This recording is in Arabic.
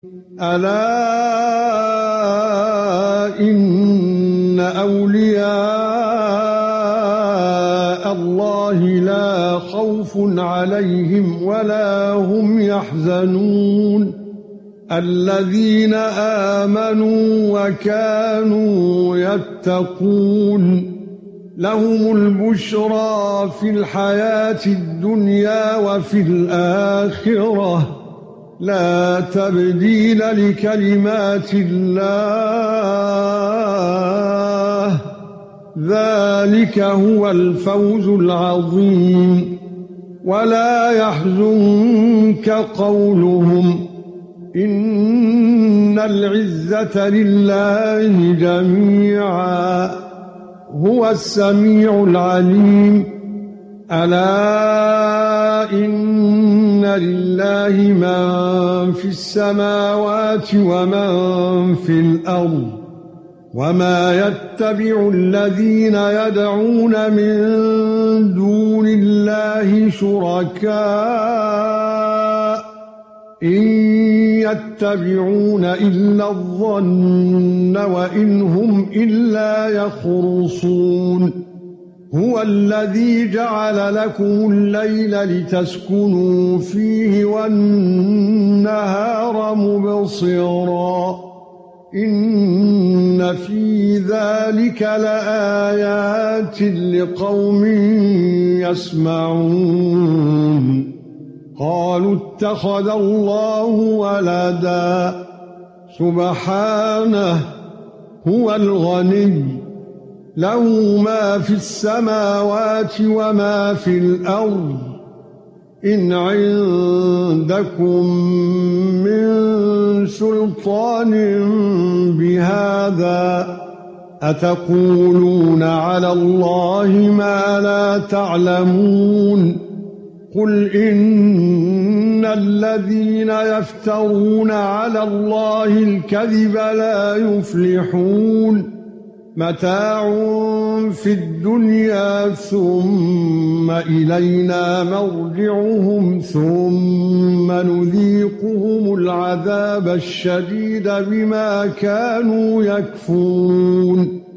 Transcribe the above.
ألا إن أولياء الله لا خوف عليهم ولا هم يحزنون الذين آمنوا وكانوا يتقون لهم البشرى في الحياة الدنيا وفي الآخرة لا تبديل لكلمات الله ذلك هو الفوز العظيم ولا يحزنك قولهم إن العزة لله جميعا هو السميع العليم ألا إن لله من في السماوات ومن في الأرض وما يتبع الذين يدعون من دون الله شركاء إن يتبعون إلا الظن وإن هم إلا يخرصون هو الذي جعل لكم الليل لتسكنوا فيه والنهار مبصرا إن في ذلك لآيات لقوم يسمعون قالوا اتخذ الله ولدا سبحانه هو الغني له ما في السماوات وما في الأرض إن عندكم من سلطان بهذا أتقولون على الله ما لا تعلمون قل إن الذين يفترون على الله الكذب لا يفلحون متاع في الدنيا ثم إلينا مرجعهم ثم نذيقهم العذاب الشديد بما كانوا يكفرون